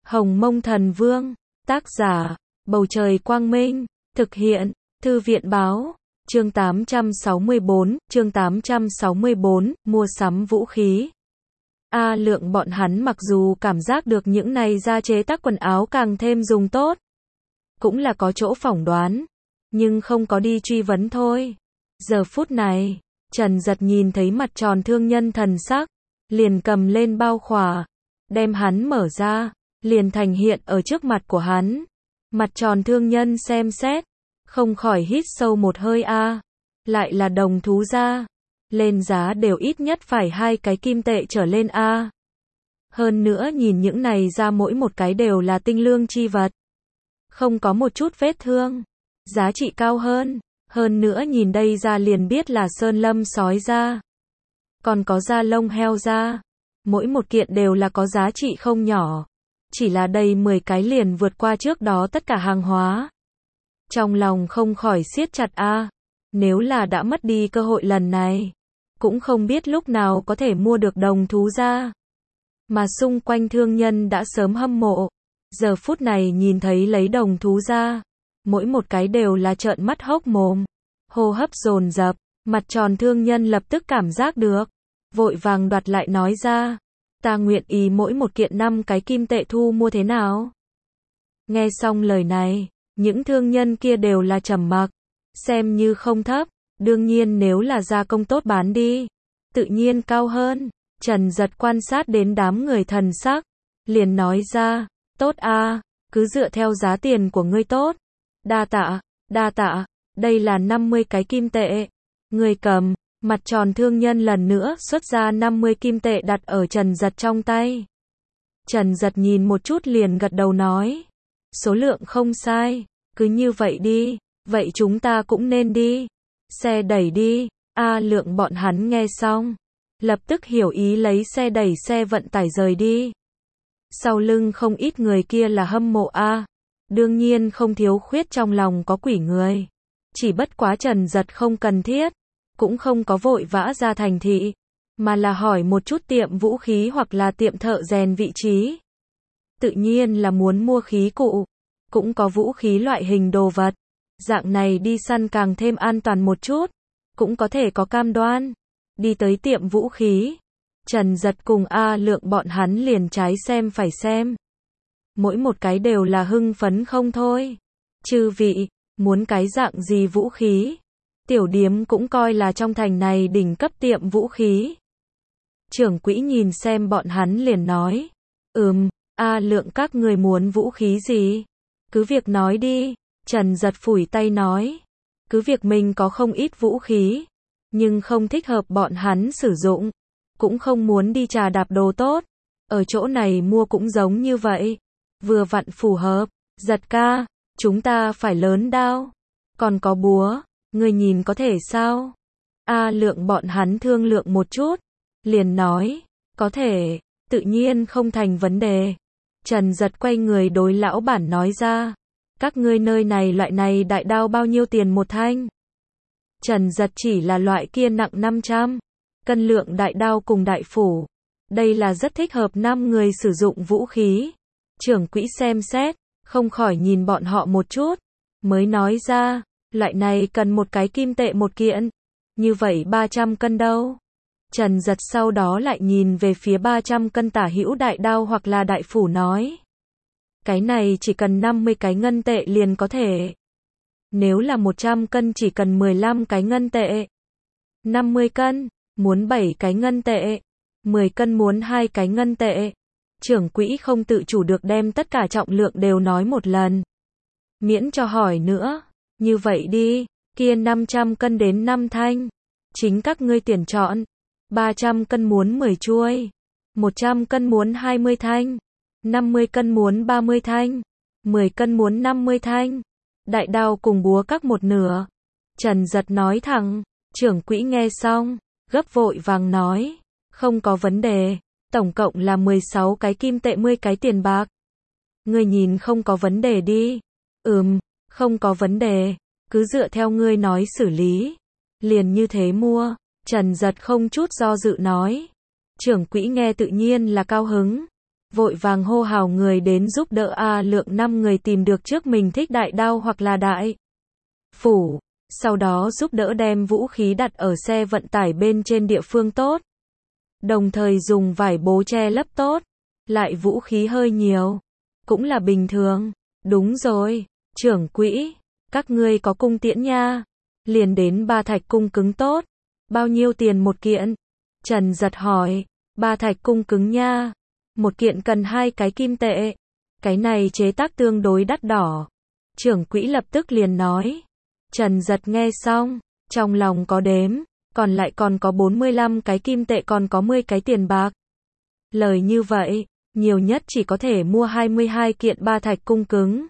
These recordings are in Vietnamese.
Hồng Mông Thần Vương, tác giả, Bầu Trời Quang Minh, thực hiện, Thư viện Báo, chương 864, mua sắm vũ khí. A Lượng bọn hắn mặc dù cảm giác được những này ra chế tác quần áo càng thêm dùng tốt, cũng là có chỗ phỏng đoán, nhưng không có đi truy vấn thôi. Giờ phút này, Trần Dật nhìn thấy mặt tròn thương nhân thần sắc, liền cầm lên bao khỏa, đem hắn mở ra, liền thành hiện ở trước mặt của hắn. Mặt tròn thương nhân xem xét, không khỏi hít sâu một hơi a, lại là đồng thú gia, lên giá đều ít nhất phải 2 cái kim tệ trở lên a. Hơn nữa nhìn những này ra mỗi một cái đều là tinh lương chi vật, không có một chút vết thương, giá trị cao hơn nữa nhìn đây ra liền biết là sơn lâm sói da, còn có da lông heo da, mỗi một kiện đều là có giá trị không nhỏ, chỉ là đây 10 cái liền vượt qua trước đó tất cả hàng hóa. Trong lòng không khỏi siết chặt a, nếu là đã mất đi cơ hội lần này, cũng không biết lúc nào có thể mua được đồng thú da. Mà xung quanh thương nhân đã sớm hâm mộ, giờ phút này nhìn thấy lấy đồng thú da, mỗi một cái đều là trợn mắt hốc mồm, hô hấp dồn dập, mặt tròn thương nhân lập tức cảm giác được, vội vàng đoạt lại nói ra, ta nguyện ý mỗi một kiện 5 cái kim tệ thu mua thế nào? Nghe xong lời này, những thương nhân kia đều là trầm mặc, xem như không thấp, đương nhiên nếu là gia công tốt bán đi, tự nhiên cao hơn. Trần Dật quan sát đến đám người thần sắc, liền nói ra, tốt a, cứ dựa theo giá tiền của ngươi tốt. Đa tạ, đây là 50 cái kim tệ. Ngươi cầm, mặt tròn thương nhân lần nữa xuất ra 50 kim tệ đặt ở Trần Dật trong tay. Trần Dật nhìn một chút liền gật đầu nói, số lượng không sai, cứ như vậy đi, vậy chúng ta cũng nên đi. Xe đẩy đi. A Lượng bọn hắn nghe xong, lập tức hiểu ý lấy xe đẩy xe vận tải rời đi. Sau lưng không ít người kia là hâm mộ a, đương nhiên không thiếu khuyết trong lòng có quỷ người. Chỉ bất quá Trần Dật không cần thiết, cũng không có vội vã ra thành thị, mà là hỏi một chút tiệm vũ khí hoặc là tiệm thợ rèn vị trí. Tự nhiên là muốn mua khí cụ, cũng có vũ khí loại hình đồ vật. Dạng này đi săn càng thêm an toàn một chút, cũng có thể có cam đoan. Đi tới tiệm vũ khí, Trần Dật cùng A Lượng bọn hắn liền trái xem phải xem. Mỗi một cái đều là hưng phấn không thôi. Chư vị, muốn cái dạng gì vũ khí? Tiểu điếm cũng coi là trong thành này đỉnh cấp tiệm vũ khí. Trưởng quỹ nhìn xem bọn hắn liền nói, A Lượng các người muốn vũ khí gì? Cứ việc nói đi. Trần Dật phủi tay nói, cứ việc mình có không ít vũ khí, nhưng không thích hợp bọn hắn sử dụng, cũng không muốn đi trà đạp đồ tốt, ở chỗ này mua cũng giống như vậy, vừa vặn phù hợp. Dật ca, chúng ta phải lớn đao, còn có búa, người nhìn có thể sao? A Lượng bọn hắn thương lượng một chút, liền nói, có thể, tự nhiên không thành vấn đề. Trần Dật quay người đối lão bản nói ra, các ngươi nơi này loại này đại đao bao nhiêu tiền một thanh? Trần Dật chỉ là loại kia nặng 500 cân lượng đại đao cùng đại phủ. Đây là rất thích hợp 5 người sử dụng vũ khí. Trưởng quỹ xem xét, không khỏi nhìn bọn họ một chút, mới nói ra, loại này cần 1 cái kim tệ một kiện. Như vậy 300 cân đâu? Trần Dật sau đó lại nhìn về phía 300 cân tả hữu đại đao hoặc là đại phủ nói, cái này chỉ cần 50 cái ngân tệ liền có thể. Nếu là 100 cân chỉ cần 15 cái ngân tệ. 50 cân, muốn 7 cái ngân tệ. 10 cân muốn 2 cái ngân tệ. Trưởng quỹ không tự chủ được đem tất cả trọng lượng đều nói một lần. Miễn cho hỏi nữa. Như vậy đi, kia 500 cân đến 5 thanh. Chính các ngươi tuyển chọn. 300 cân muốn 10 chuôi. 100 cân muốn 20 thanh. 50 cân muốn 30 thanh, 10 cân muốn 50 thanh, đại đao cùng búa các một nửa. Trần Dật nói thẳng, trưởng quỹ nghe xong, gấp vội vàng nói, không có vấn đề, tổng cộng là 16 cái kim tệ 10 cái tiền bạc. Ngươi nhìn không có vấn đề đi. Không có vấn đề, cứ dựa theo ngươi nói xử lý. Liền như thế mua. Trần Dật không chút do dự nói. Trưởng quỹ nghe tự nhiên là cao hứng. vội vàng hô hào người đến giúp đỡ. A Lượng 5 người tìm được trước mình thích đại đao hoặc là đại phủ, sau đó giúp đỡ đem vũ khí đặt ở xe vận tải bên trên địa phương tốt, đồng thời dùng vải bố che lấp tốt, lại vũ khí hơi nhiều, cũng là bình thường. Đúng rồi, trưởng quỹ, các ngươi có cung tiễn nha, liền đến Ba Thạch cung cứng tốt, bao nhiêu tiền một kiện? Trần Giật hỏi. Ba Thạch cung cứng nha, một kiện cần 2 cái kim tệ, cái này chế tác tương đối đắt đỏ. Trưởng quỹ lập tức liền nói. Trần Giật nghe xong, trong lòng có đếm, còn lại còn có 45 cái kim tệ, còn có 10 cái tiền bạc. Lời như vậy, nhiều nhất chỉ có thể mua 22 kiện Ba Thạch cung cứng.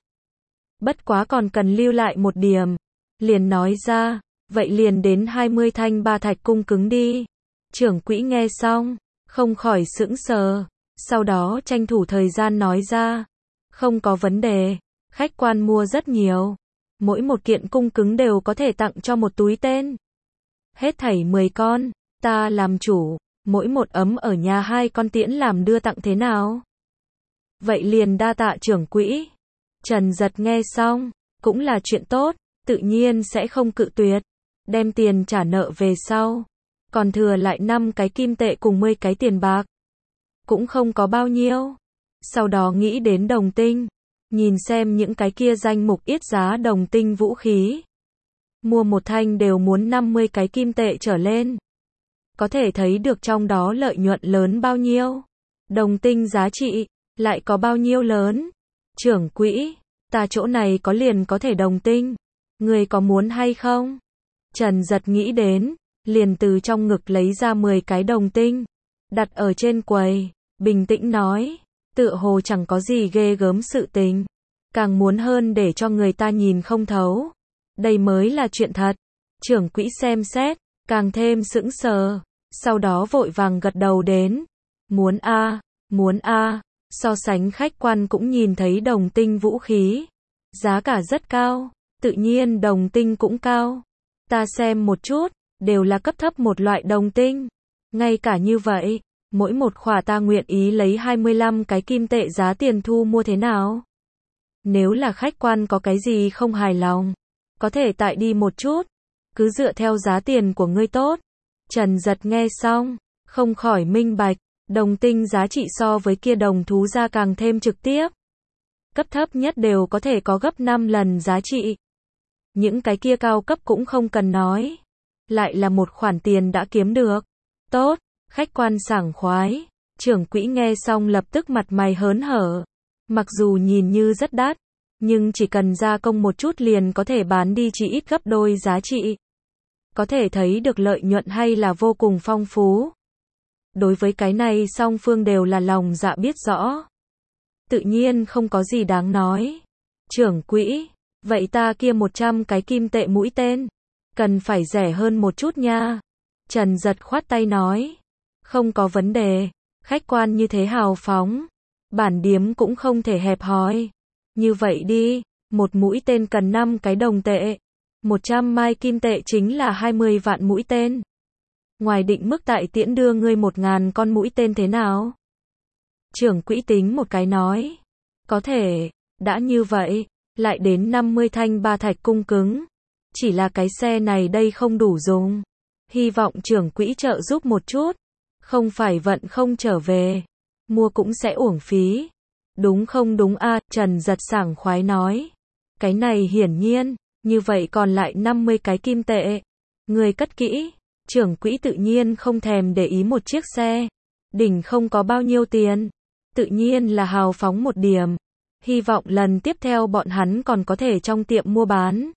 Bất quá còn cần lưu lại một điểm, liền nói ra, vậy liền đến 20 thanh Ba Thạch cung cứng đi. Trưởng quỹ nghe xong, không khỏi sững sờ, sau đó tranh thủ thời gian nói ra, không có vấn đề, khách quan mua rất nhiều, mỗi một kiện cung cứng đều có thể tặng cho một túi tên. Hết thảy 10 con, ta làm chủ, mỗi một ấm ở nhà 2 con tiễn làm đưa tặng thế nào? Vậy liền đa tạ trưởng quỹ. Trần Giật nghe xong, cũng là chuyện tốt, tự nhiên sẽ không cự tuyệt, đem tiền trả nợ về sau, còn thừa lại 5 cái kim tệ cùng 10 cái tiền bạc, cũng không có bao nhiêu. Sau đó nghĩ đến đồng tinh, nhìn xem những cái kia danh mục yết giá đồng tinh vũ khí, mua một thanh đều muốn 50 cái kim tệ trở lên, có thể thấy được trong đó lợi nhuận lớn bao nhiêu, đồng tinh giá trị lại có bao nhiêu lớn. Trưởng quỹ, ta chỗ này có liền có thể đồng tinh, người có muốn hay không? Trần Giật nghĩ đến, liền từ trong ngực lấy ra 10 cái đồng tinh, đặt ở trên quầy, bình tĩnh nói, tựa hồ chẳng có gì ghê gớm sự tình, càng muốn hơn để cho người ta nhìn không thấu, đây mới là chuyện thật. Trưởng quỹ xem xét, càng thêm sững sờ, sau đó vội vàng gật đầu đến, muốn a, muốn a. So sánh khách quan cũng nhìn thấy đồng tinh vũ khí, giá cả rất cao, tự nhiên đồng tinh cũng cao. Ta xem một chút, đều là cấp thấp một loại đồng tinh. Ngay cả như vậy, mỗi một khỏa ta nguyện ý lấy 25 cái kim tệ giá tiền thu mua thế nào? Nếu là khách quan có cái gì không hài lòng, có thể tại đi một chút, cứ dựa theo giá tiền của ngươi tốt. Trần Giật nghe xong, không khỏi minh bạch, đồng tinh giá trị so với kia đồng thú ra càng thêm trực tiếp. Cấp thấp nhất đều có thể có gấp 5 lần giá trị. Những cái kia cao cấp cũng không cần nói. Lại là một khoản tiền đã kiếm được. Tốt, khách quan sảng khoái. Trưởng quỹ nghe xong lập tức mặt mày hớn hở. Mặc dù nhìn như rất đắt, nhưng chỉ cần gia công một chút liền có thể bán đi chỉ ít gấp đôi giá trị. Có thể thấy được lợi nhuận hay là vô cùng phong phú. Đối với cái này song phương đều là lòng dạ biết rõ. Tự nhiên không có gì đáng nói. Trưởng quỹ, vậy ta kia 100 cái kim tệ mũi tên, cần phải rẻ hơn một chút nha. Trần Giật khoát tay nói, không có vấn đề, khách quan như thế hào phóng, bản điếm cũng không thể hẹp hòi. Như vậy đi, một mũi tên cần 5 cái đồng tệ, 100 mai kim tệ chính là 20 vạn mũi tên. Ngoài định mức tại tiễn đưa ngươi 1000 con mũi tên thế nào? Trưởng quỹ tính một cái nói, có thể, đã như vậy, lại đến 50 thanh Ba Thạch cung cứng. Chỉ là cái xe này đây không đủ dùng. Hy vọng trưởng quỹ trợ giúp một chút. Không phải vận không trở về. Mua cũng sẽ uổng phí. Đúng không đúng a? Trần Giật sảng khoái nói. Cái này hiển nhiên, như vậy còn lại 50 cái kim tệ. Người cất kỹ. Trưởng quỹ tự nhiên không thèm để ý một chiếc xe. Đỉnh không có bao nhiêu tiền. Tự nhiên là hào phóng một điểm. Hy vọng lần tiếp theo bọn hắn còn có thể trong tiệm mua bán.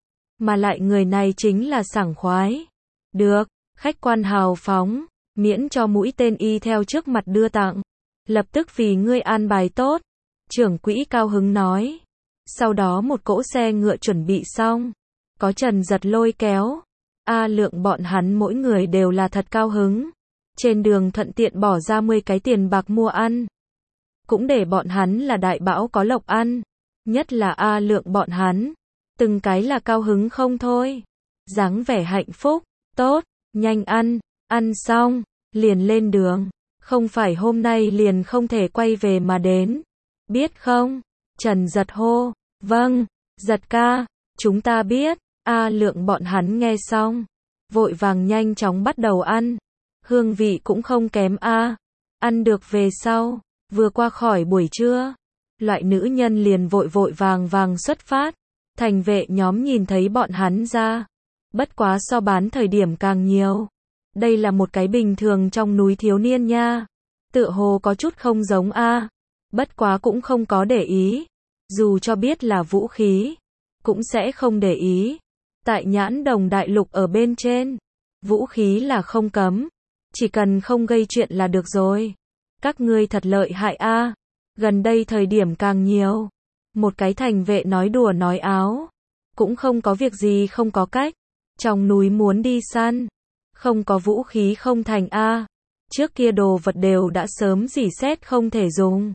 Mà lại người này chính là sảng khoái. Được, khách quan hào phóng, miễn cho mũi tên y theo trước mặt đưa tặng. Lập tức vì ngươi an bài tốt. Trưởng quỹ cao hứng nói. Sau đó một cỗ xe ngựa chuẩn bị xong. Có Trần Giật lôi kéo. A Lượng bọn hắn mỗi người đều là thật cao hứng. Trên đường thuận tiện bỏ ra 10 cái tiền bạc mua ăn. Cũng để bọn hắn là đại bão có lộc ăn. Nhất là A Lượng bọn hắn. Từng cái là cao hứng không thôi. Dáng vẻ hạnh phúc. Tốt, nhanh ăn. Ăn xong, liền lên đường. Không phải hôm nay liền không thể quay về mà đến. Biết không? Trần Giật hô. Vâng, Giật ca, chúng ta biết. A Lượng bọn hắn nghe xong, vội vàng nhanh chóng bắt đầu ăn. Hương vị cũng không kém a. Ăn được về sau, vừa qua khỏi buổi trưa, loại nữ nhân liền vội vội vàng vàng xuất phát. Thành vệ nhóm nhìn thấy bọn hắn ra, bất quá so bán thời điểm càng nhiều. Đây là một cái bình thường trong núi thiếu niên nha. Tựa hồ có chút không giống a. Bất quá cũng không có để ý. Dù cho biết là vũ khí, cũng sẽ không để ý. Tại Nhãn Đồng đại lục ở bên trên, vũ khí là không cấm. Chỉ cần không gây chuyện là được rồi. Các ngươi thật lợi hại a. Gần đây thời điểm càng nhiều. Một cái thành vệ nói đùa nói áo. Cũng không có việc gì không có cách. Trong núi muốn đi săn, không có vũ khí không thành a. Trước kia đồ vật đều đã sớm rỉ sét không thể dùng.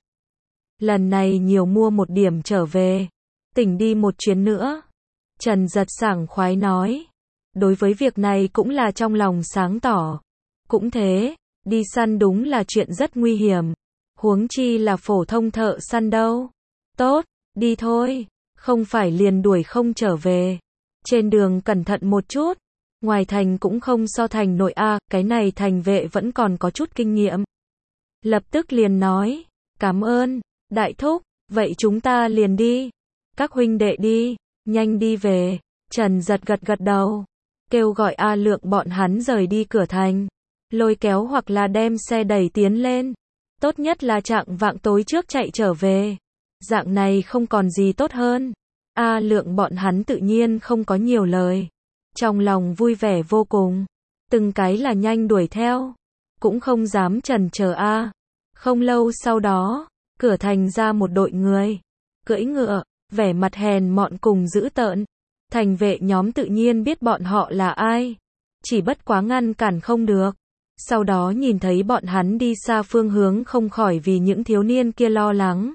Lần này nhiều mua một điểm trở về. Tỉnh đi một chuyến nữa. Trần Giật sảng khoái nói. Đối với việc này cũng là trong lòng sáng tỏ. Cũng thế, đi săn đúng là chuyện rất nguy hiểm. Huống chi là phổ thông thợ săn đâu. Tốt, đi thôi. Không phải liền đuổi không trở về. Trên đường cẩn thận một chút. Ngoài thành cũng không so thành nội a. Cái này thành vệ vẫn còn có chút kinh nghiệm. Lập tức liền nói. Cảm ơn, đại thúc. Vậy chúng ta liền đi. Các huynh đệ đi, nhanh đi về. Trần Giật gật gật đầu. Kêu gọi A Lượng bọn hắn rời đi cửa thành. Lôi kéo hoặc là đem xe đẩy tiến lên. Tốt nhất là chạng vạng tối trước chạy trở về. Dạng này không còn gì tốt hơn. A Lượng bọn hắn tự nhiên không có nhiều lời. Trong lòng vui vẻ vô cùng. Từng cái là nhanh đuổi theo. Cũng không dám chần chờ a. Không lâu sau đó, cửa thành ra một đội người. Cưỡi ngựa, vẻ mặt hèn mọn cùng dữ tợn. Thành vệ nhóm tự nhiên biết bọn họ là ai. Chỉ bất quá ngăn cản không được. Sau đó nhìn thấy bọn hắn đi xa phương hướng không khỏi vì những thiếu niên kia lo lắng.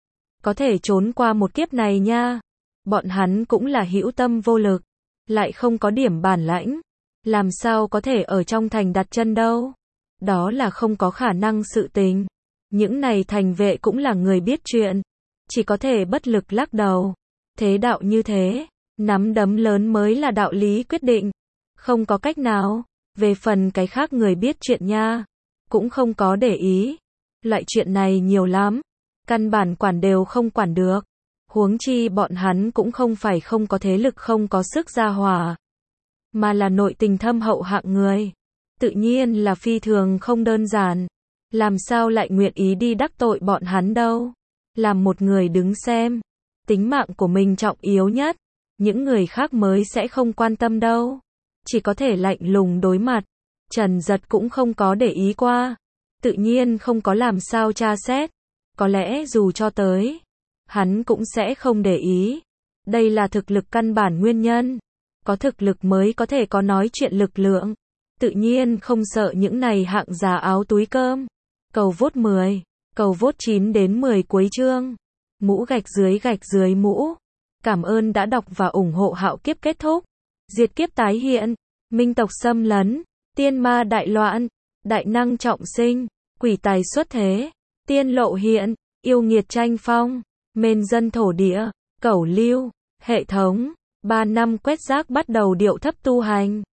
Có thể trốn qua một kiếp này nha. Bọn hắn cũng là hữu tâm vô lực. Lại không có điểm bản lãnh. Làm sao có thể ở trong thành đặt chân đâu. Đó là không có khả năng sự tình. Những này thành vệ cũng là người biết chuyện. Chỉ có thể bất lực lắc đầu. Thế đạo như thế. Nắm đấm lớn mới là đạo lý quyết định. Không có cách nào. Về phần cái khác người biết chuyện nha. Cũng không có để ý. Loại chuyện này nhiều lắm. Căn bản quản đều không quản được. Huống chi bọn hắn cũng không phải không có thế lực không có sức gia hòa. Mà là nội tình thâm hậu hạng người. Tự nhiên là phi thường không đơn giản. Làm sao lại nguyện ý đi đắc tội bọn hắn đâu. Làm một người đứng xem. Tính mạng của mình trọng yếu nhất. Những người khác mới sẽ không quan tâm đâu. Chỉ có thể lạnh lùng đối mặt. Trần Giật cũng không có để ý qua. Tự nhiên không có làm sao tra xét. Có lẽ dù cho tới, hắn cũng sẽ không để ý. Đây là thực lực căn bản nguyên nhân. Có thực lực mới có thể có nói chuyện lực lượng. Tự nhiên không sợ những này hạng giá áo túi cơm. Cầu vote 10. Cầu vote 9 đến 10 cuối chương. Mũ gạch dưới mũ. Cảm ơn đã đọc và ủng hộ Hạo Kiếp kết thúc. Diệt kiếp tái hiện. Minh tộc xâm lấn. Tiên ma đại loạn. Đại năng trọng sinh. Quỷ tài xuất thế. Tiên lộ hiện. Yêu nghiệt tranh phong. Mên dân thổ địa. Cẩu lưu. Hệ thống. 3 năm quét rác bắt đầu điệu thấp tu hành.